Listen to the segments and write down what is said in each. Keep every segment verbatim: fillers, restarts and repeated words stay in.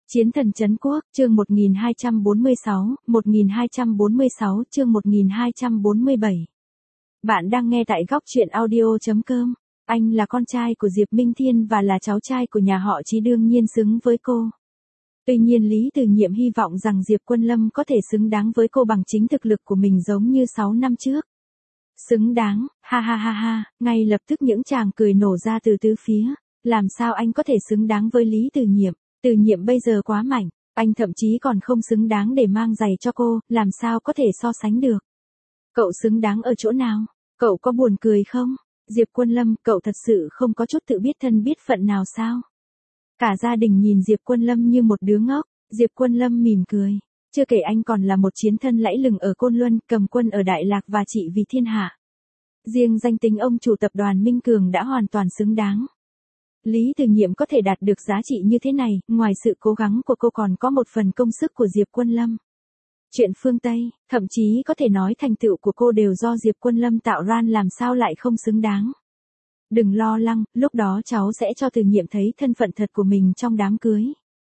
Chiến thần trấn quốc, chương một nghìn hai trăm bốn mươi sáu, một nghìn hai trăm bốn mươi sáu, chương một nghìn hai trăm bốn mươi bảy. Bạn đang nghe tại góc truyện audio chấm com. Anh là con trai của Diệp Minh Thiên và là cháu trai của nhà họ Chí, đương nhiên xứng với cô. Tuy nhiên Lý Từ Nhiệm hy vọng rằng Diệp Quân Lâm có thể xứng đáng với cô bằng chính thực lực của mình giống như sáu năm trước. Xứng đáng, ha ha ha ha, ngay lập tức những tràng cười nổ ra từ tứ phía. Làm sao anh có thể xứng đáng với Lý Từ Nhiệm? Từ Nhiệm bây giờ quá mạnh, anh thậm chí còn không xứng đáng để mang giày cho cô, làm sao có thể so sánh được? Cậu xứng đáng ở chỗ nào? Cậu có buồn cười không? Diệp Quân Lâm, cậu thật sự không có chút tự biết thân biết phận nào sao? Cả gia đình nhìn Diệp Quân Lâm như một đứa ngốc. Diệp Quân Lâm mỉm cười. Chưa kể anh còn là một chiến thân lẫy lừng ở Côn Luân, cầm quân ở Đại Lạc và trị vì thiên hạ. Riêng danh tính ông chủ tập đoàn Minh Cường đã hoàn toàn xứng đáng. Lý Từ Nhiệm có thể đạt được giá trị như thế này, ngoài sự cố gắng của cô còn có một phần công sức của Diệp Quân Lâm. Chuyện phương Tây, thậm chí có thể nói thành tựu của cô đều do Diệp Quân Lâm tạo ra, làm sao lại không xứng đáng. Đừng lo lắng, lúc đó cháu sẽ cho Từ Nhiệm thấy thân phận thật của mình trong đám cưới.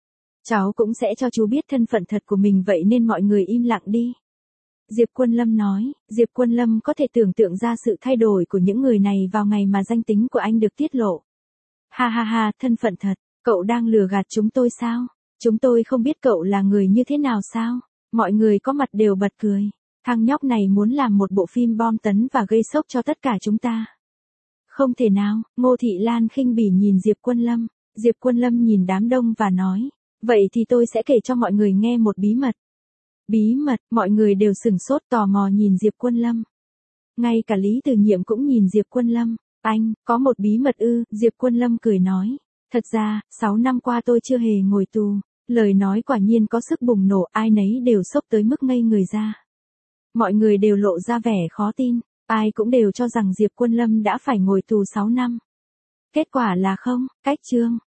Cháu cũng sẽ cho chú biết thân phận thật của mình, vậy nên mọi người im lặng đi. Diệp Quân Lâm nói. Diệp Quân Lâm có thể tưởng tượng ra sự thay đổi của những người này vào ngày mà danh tính của anh được tiết lộ. Ha ha ha, thân phận thật, cậu đang lừa gạt chúng tôi sao? Chúng tôi không biết cậu là người như thế nào sao? Mọi người có mặt đều bật cười. Thằng nhóc này muốn làm một bộ phim bom tấn và gây sốc cho tất cả chúng ta. Không thể nào, Ngô Thị Lan khinh bỉ nhìn Diệp Quân Lâm. Diệp Quân Lâm nhìn đám đông và nói, vậy thì tôi sẽ kể cho mọi người nghe một bí mật. Bí mật, mọi người đều sửng sốt tò mò nhìn Diệp Quân Lâm. Ngay cả Lý Từ Nhiệm cũng nhìn Diệp Quân Lâm. Anh, có một bí mật ư? Diệp Quân Lâm cười nói. Thật ra, sáu năm qua tôi chưa hề ngồi tù. Lời nói quả nhiên có sức bùng nổ, ai nấy đều sốc tới mức ngây người ra. Mọi người đều lộ ra vẻ khó tin, ai cũng đều cho rằng Diệp Quân Lâm đã phải ngồi tù sáu năm. Kết quả là không, cách chương.